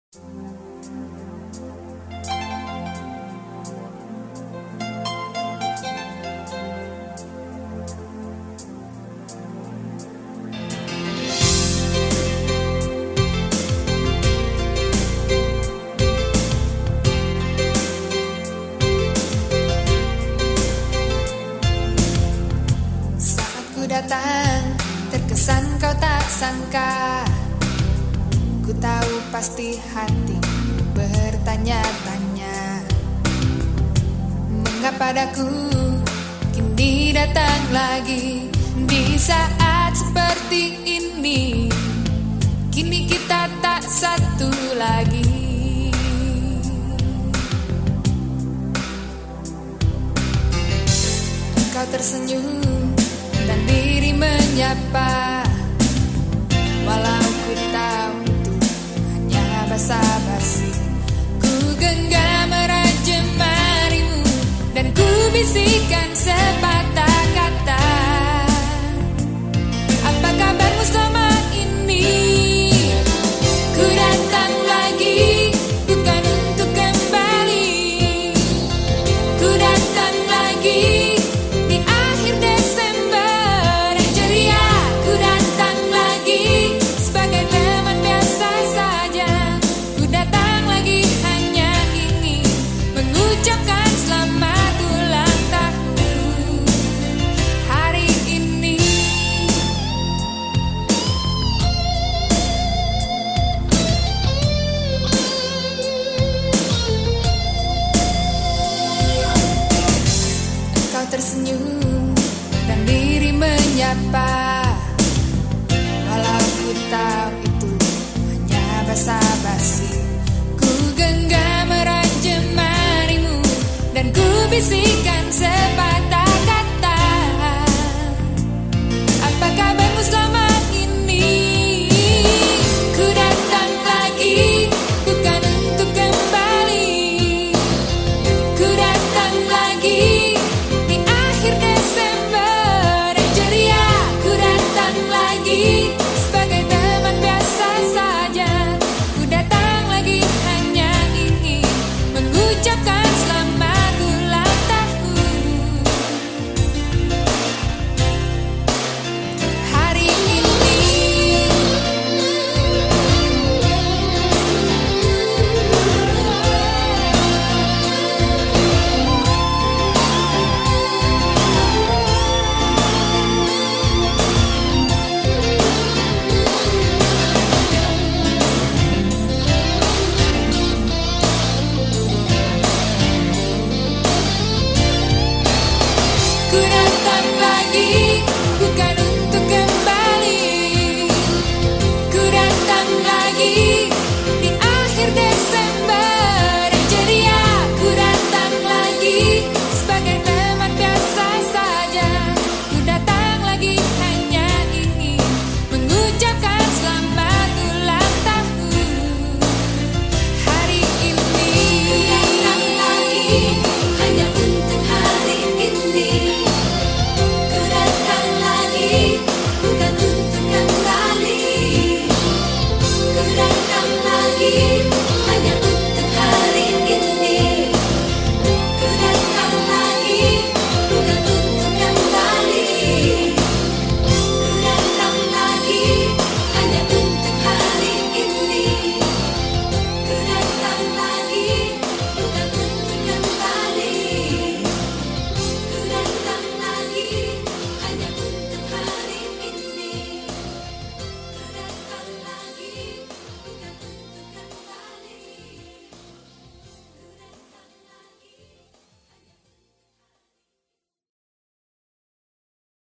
Datang, terkesan kau tak sangka. Ku tahu pasti hatimu bertanya-tanya, mengapa daku kini datang lagi di saat seperti ini. Kini kita tak satu lagi. Engkau tersenyum dan diri menyapa, walau ku tahu itu hanya basa-basi. Ku genggam erat jemarimu dan ku bisikan sepatah kata. Apa kabarmu selama ini? Ku datang lagi, bukan untuk kembali. Ku datang lagi di akhir Desember. Tersenyum dan diri menyapa, walau ku tahu itu hanya basa-basi. Ku genggam erat jemarimu dan ku bisikan sepatah kata. Apa kabarmu selama ini? Ku datang lagi, bukan untuk kembali. Ku datang lagi Desember yang ceria. Ku datang lagi sebagai teman biasa saja. Ku datang lagi hanya ingin mengucapkan selamat ulang tahun. Hari ini ku datang lagi, bukan untuk kembali. Ku datang lagi di akhir Desember yang ceria. Ku datang lagi sebagai teman biasa saja. Ku datang lagi hanya ingin mengucapkan selamat ulang tahun. Hari ini ku datang lagi hanya untuk hari ini. Bukan untuk kembali. Ku datang lagi